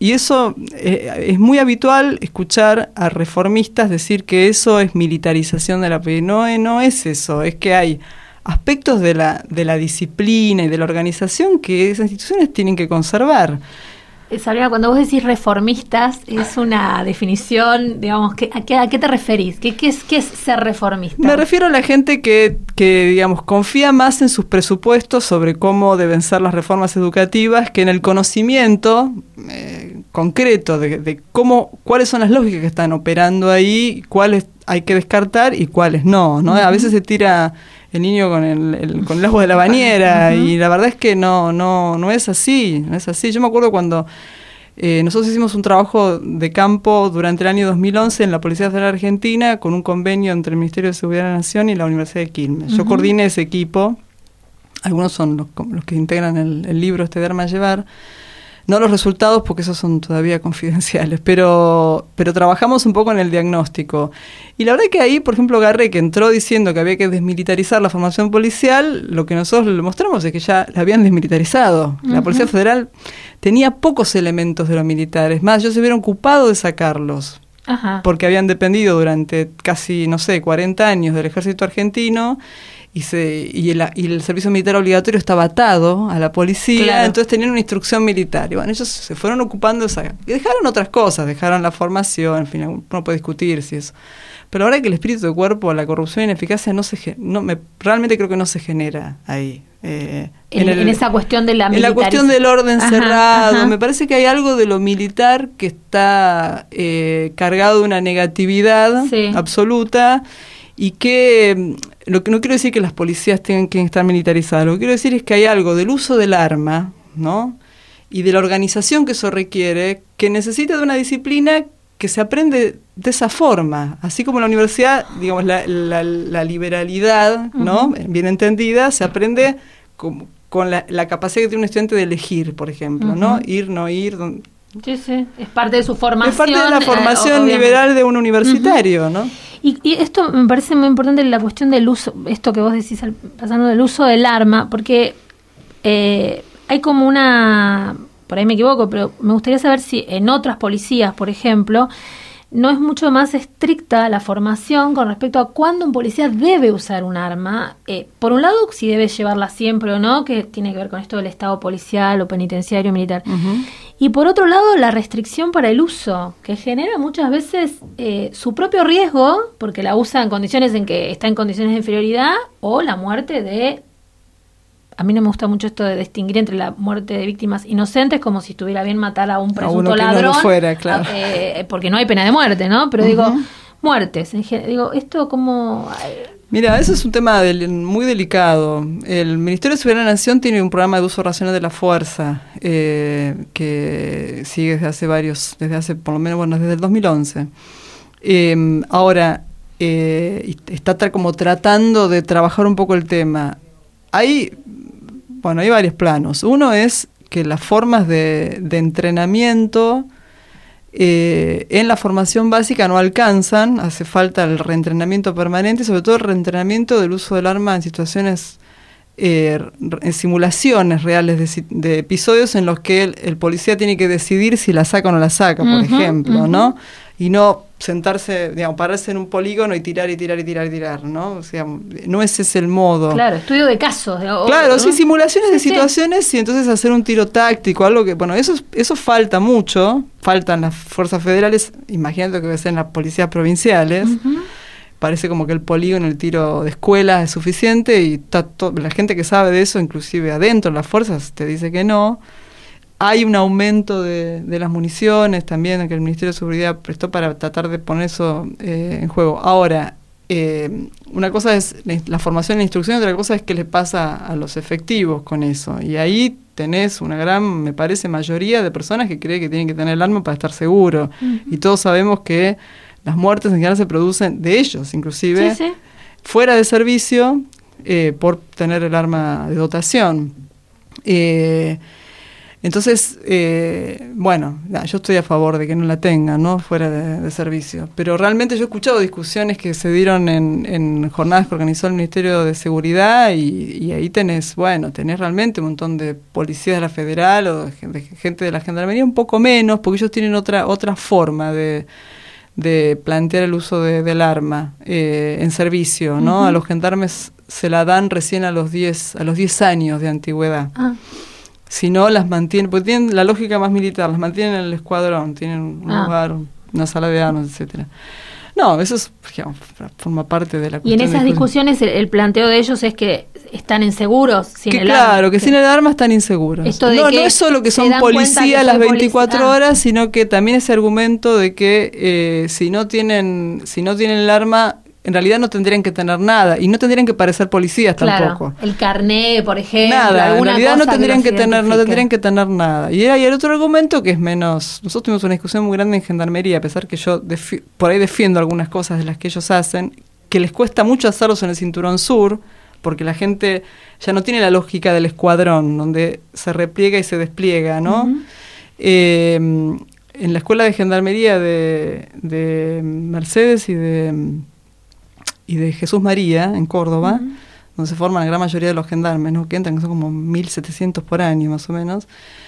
es muy habitual escuchar a reformistas decir que eso es militarización de la policía. No es eso, es que hay aspectos de la disciplina y de la organización que esas instituciones tienen que conservar. Sabrina, cuando vos decís reformistas, es una definición, digamos, ¿a qué te referís? ¿Qué es ser reformista? Me refiero a la gente que digamos, confía más en sus presupuestos sobre cómo deben ser las reformas educativas que en el conocimiento concreto de cuáles son las lógicas que están operando ahí, cuáles hay que descartar y cuáles no, ¿no? A veces se tira el niño con el agua de la bañera y la verdad es que no es así, no es así. Yo me acuerdo cuando nosotros hicimos un trabajo de campo durante el año 2011 en la Policía Federal Argentina con un convenio entre el Ministerio de Seguridad de la Nación y la Universidad de Quilmes. Yo coordiné ese equipo, algunos son los que integran el libro de Arma a Llevar. No los resultados porque esos son todavía confidenciales, pero trabajamos un poco en el diagnóstico. Y la verdad es que ahí, por ejemplo, Garré, que entró diciendo que había que desmilitarizar la formación policial, lo que nosotros le mostramos es que ya la habían desmilitarizado. La Policía Federal tenía pocos elementos de los militares, más ellos se hubieran ocupado de sacarlos, porque habían dependido durante casi, 40 años del ejército argentino, y el servicio militar obligatorio estaba atado a la policía, entonces tenían una instrucción militar. Y ellos se fueron ocupando de esa. Y dejaron otras cosas, dejaron la formación, en fin, uno puede discutir si eso. Pero ahora que el espíritu de cuerpo, la corrupción y la ineficacia realmente creo que no se genera ahí. En esa cuestión de la militarización. En la cuestión del orden cerrado. Me parece que hay algo de lo militar que está cargado de una negatividad absoluta. Y que lo que no quiero decir que las policías tengan que estar militarizadas, lo que quiero decir es que hay algo del uso del arma, ¿no? Y de la organización que eso requiere, que necesita de una disciplina que se aprende de esa forma, así como en la universidad, digamos, la liberalidad, ¿no? Bien entendida, se aprende con la capacidad que tiene un estudiante de elegir, por ejemplo, ¿no? Ir, no ir. Sí, es parte de su formación. Es parte de la formación liberal de un universitario, ¿no? Y esto me parece muy importante, la cuestión del uso, esto que vos decís, pasando del uso del arma, porque hay como por ahí me equivoco, pero me gustaría saber si en otras policías, por ejemplo, no es mucho más estricta la formación con respecto a cuándo un policía debe usar un arma. Por un lado, si debe llevarla siempre o no, que tiene que ver con esto del estado policial o penitenciario militar. Y por otro lado, la restricción para el uso, que genera muchas veces su propio riesgo, porque la usa en condiciones en que está en condiciones de inferioridad, o la muerte de... A mí no me gusta mucho esto de distinguir entre la muerte de víctimas inocentes, como si estuviera bien matar a un presunto ladrón, no fuera, claro. Porque no hay pena de muerte, ¿no? Pero digo, muertes, digo, esto como... Mira, eso es un tema muy delicado. El Ministerio de Seguridad de la Nación tiene un programa de uso racional de la fuerza que sigue desde hace por lo menos, desde el 2011. Ahora, está como tratando de trabajar un poco el tema. Hay varios planos. Uno es que las formas de entrenamiento en la formación básica no alcanzan, hace falta el reentrenamiento permanente y sobre todo el reentrenamiento del uso del arma en situaciones, en simulaciones reales de episodios en los que el policía tiene que decidir si la saca o no la saca, por ejemplo, ¿no? y no sentarse, digamos, pararse en un polígono y tirar, ¿no? O sea, no ese es el modo. Claro, estudio de casos. Claro, sí, simulaciones de Sí. situaciones y entonces hacer un tiro táctico, algo que, bueno, eso falta mucho, faltan las fuerzas federales, imagínate que va a ser en las policías provinciales. Parece como que el polígono, el tiro de escuela es suficiente y la gente que sabe de eso, inclusive adentro de las fuerzas, te dice que no. Hay un aumento de las municiones también que el Ministerio de Seguridad prestó para tratar de poner eso en juego. Ahora, una cosa es la formación y la instrucción, otra cosa es qué le pasa a los efectivos con eso. Y ahí tenés una gran, me parece, mayoría de personas que creen que tienen que tener el arma para estar seguro. Y todos sabemos que las muertes en general se producen de ellos, inclusive, fuera de servicio, por tener el arma de dotación. Entonces, bueno, yo estoy a favor de que no la tengan, ¿no? Fuera de servicio. Pero realmente yo he escuchado discusiones que se dieron en jornadas que organizó el Ministerio de Seguridad y ahí tenés realmente un montón de policías de la Federal o de gente de la Gendarmería, un poco menos, porque ellos tienen otra forma de plantear el uso del arma en servicio, ¿no? A los gendarmes se la dan recién a los 10 años de antigüedad. Si no, las mantienen, porque tienen la lógica más militar, las mantienen en el escuadrón, tienen un lugar, una sala de armas, etcétera. No, eso es, digamos, forma parte de la cuestión. Y en esas discusiones el planteo de ellos es que están inseguros sin el arma. Claro, que sin el arma están inseguros. No es solo que son policías las 24 horas, sino que también ese argumento de que si no tienen el arma, en realidad no tendrían que tener nada y no tendrían que parecer policías tampoco. El carné, por ejemplo, nada, en realidad no tendrían que tener nada. Y hay el otro argumento que es menos. Nosotros tuvimos una discusión muy grande en Gendarmería, a pesar que yo por ahí defiendo algunas cosas de las que ellos hacen, que les cuesta mucho hacerlos en el cinturón sur, porque la gente ya no tiene la lógica del escuadrón, donde se repliega y se despliega, ¿no? En la escuela de Gendarmería de Mercedes y de Jesús María, en Córdoba, donde se forman la gran mayoría de los gendarmes, ¿no? Que entran, que son como 1.700 por año, más o menos.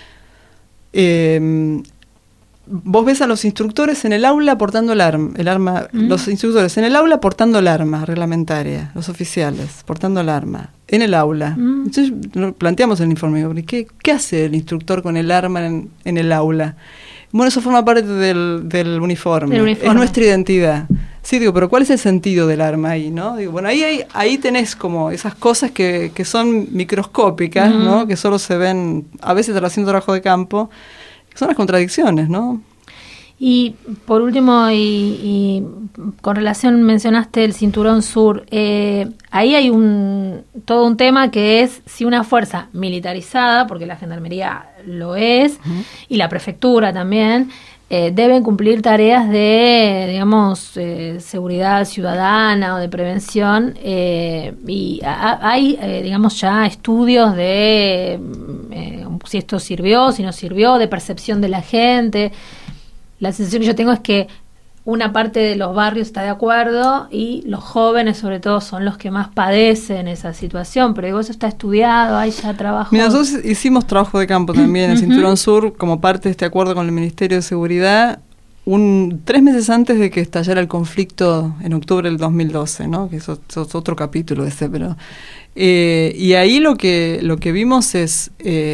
Vos ves a los instructores en el aula portando el arma, los instructores en el aula portando el arma reglamentaria, los oficiales portando el arma en el aula. Entonces planteamos el informe, ¿qué hace el instructor con el arma en el aula? Bueno, eso forma parte del uniforme. Es nuestra identidad. Sí, digo, pero ¿cuál es el sentido del arma ahí, no? Digo, bueno, ahí tenés como esas cosas que son microscópicas, ¿no? Que solo se ven a veces haciendo trabajo de campo, que son las contradicciones, ¿no? Y por último, y con relación, mencionaste el cinturón sur, ahí hay todo un tema que es si una fuerza militarizada, porque la Gendarmería lo es, y la prefectura también, deben cumplir tareas de, digamos, seguridad ciudadana o de prevención, y hay, digamos, ya estudios de si esto sirvió, si no sirvió, de percepción de la gente. La sensación que yo tengo es que una parte de los barrios está de acuerdo y los jóvenes sobre todo son los que más padecen esa situación, pero digo, eso está estudiado, hay ya trabajo. Mira, nosotros hicimos trabajo de campo también en el Cinturón Sur como parte de este acuerdo con el Ministerio de Seguridad 3 meses antes de que estallara el conflicto en octubre del 2012, ¿no? Que eso es otro capítulo ese, pero y ahí lo que vimos es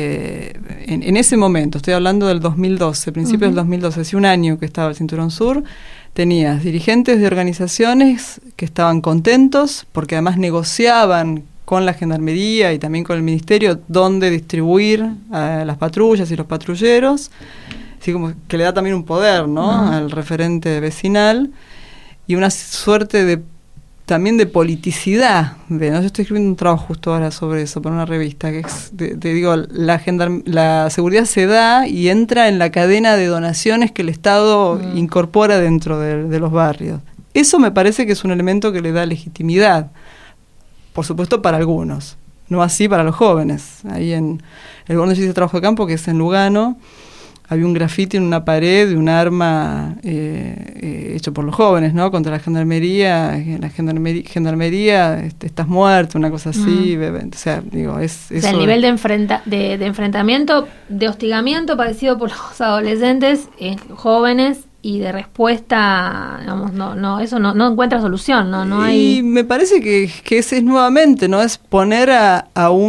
en ese momento, estoy hablando del 2012, principios del 2012, hace un año que estaba el Cinturón Sur, tenías dirigentes de organizaciones que estaban contentos porque además negociaban con la Gendarmería y también con el Ministerio dónde distribuir a las patrullas y los patrulleros, así como que le da también un poder, ¿no? Al referente vecinal y una suerte también de politicidad. Yo estoy escribiendo un trabajo justo ahora sobre eso para una revista que es, digo, la seguridad se da y entra en la cadena de donaciones que el Estado incorpora dentro de los barrios. Eso me parece que es un elemento que le da legitimidad, por supuesto para algunos, no así para los jóvenes. Ahí en el lugar donde yo hice trabajo de campo, que es en Lugano, había un grafiti en una pared de un arma hecho por los jóvenes, ¿no? Contra la gendarmería. La gendarmería, estás muerto, una cosa así. O sea, digo, o sea, el nivel de enfrentamiento, de hostigamiento padecido por los adolescentes, jóvenes, y de respuesta, digamos, eso no encuentra solución, no hay. Y me parece que ese es nuevamente, ¿no? Es poner a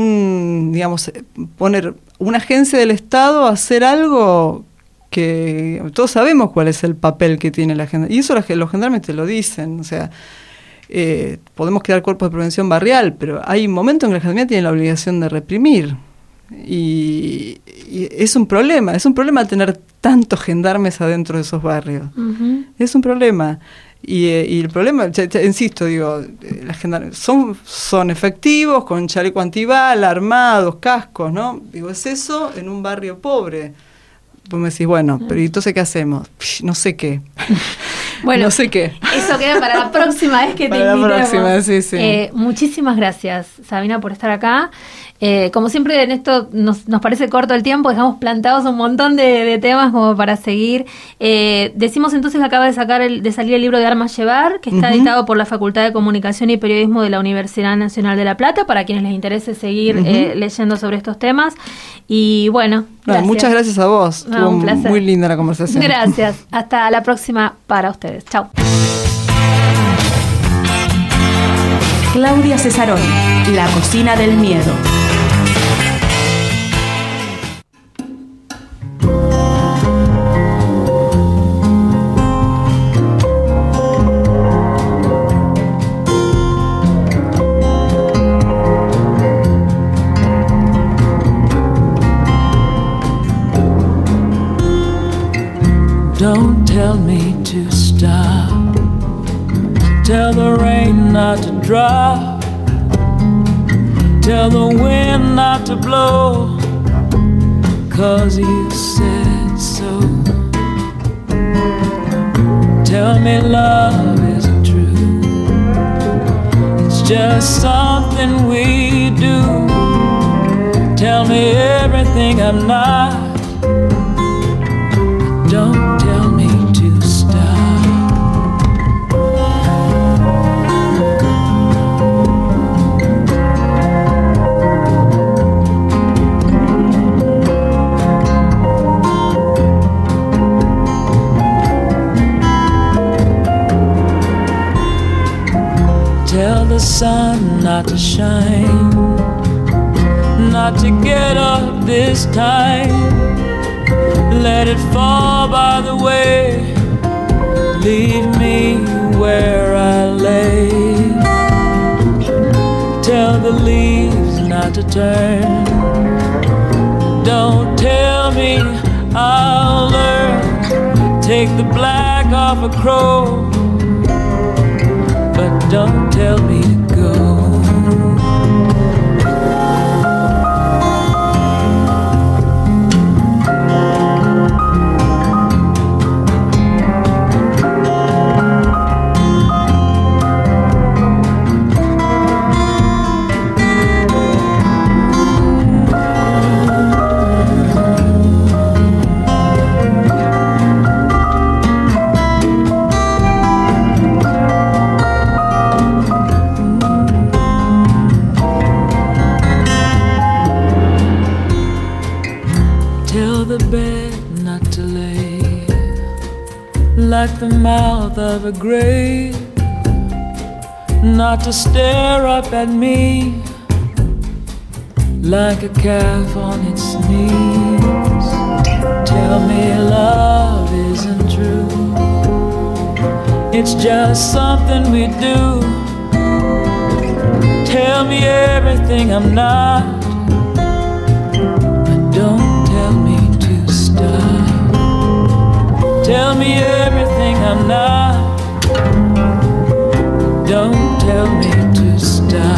poner una agencia del Estado a hacer algo que todos sabemos cuál es el papel que tiene la agencia. Y eso los gendarmes te lo dicen, o sea, podemos crear cuerpos de prevención barrial, pero hay un momento en que la gendarmería tiene la obligación de reprimir. Y es un problema tener tantos gendarmes adentro de esos barrios. Uh-huh. Es un problema. Y el problema, insisto, digo, las gendarmes son efectivos, con chaleco antibala, armados, cascos, ¿no? Digo, es eso en un barrio pobre. Vos me decís, bueno, pero ¿y entonces qué hacemos? No sé qué. Bueno, no sé qué. Eso queda para la próxima vez que te invitemos. Para la próxima, sí. Muchísimas gracias, Sabina, por estar acá. Como siempre, en esto nos parece corto el tiempo, dejamos plantados un montón de temas como para seguir. Decimos entonces que acaba de salir el libro de Armas Llevar, que está editado por la Facultad de Comunicación y Periodismo de la Universidad Nacional de La Plata, para quienes les interese seguir leyendo sobre estos temas. Y bueno, gracias. Muchas gracias a vos. Estuvo un placer. Muy linda la conversación. Gracias. Hasta la próxima para ustedes. Chau. Claudia Cesarón, La cocina del miedo. Don't tell me to stop. Tell the rain not to drop. Tell the wind not to blow. 'Cause you said so. Tell me love isn't true. It's just something we do. Tell me everything I'm not. Don't tell me to stop. Tell the sun not to shine, not to get up this time. Let it fall by the way. Leave me where I lay. Tell the leaves not to turn. Don't tell me I'll learn. Take the black off a crow. But don't tell me to go. Like the mouth of a grave, not to stare up at me like a calf on its knees. Tell me love isn't true. It's just something we do. Tell me everything I'm not, but don't tell me to stop. Tell me everything I'm not. Don't tell me to stop.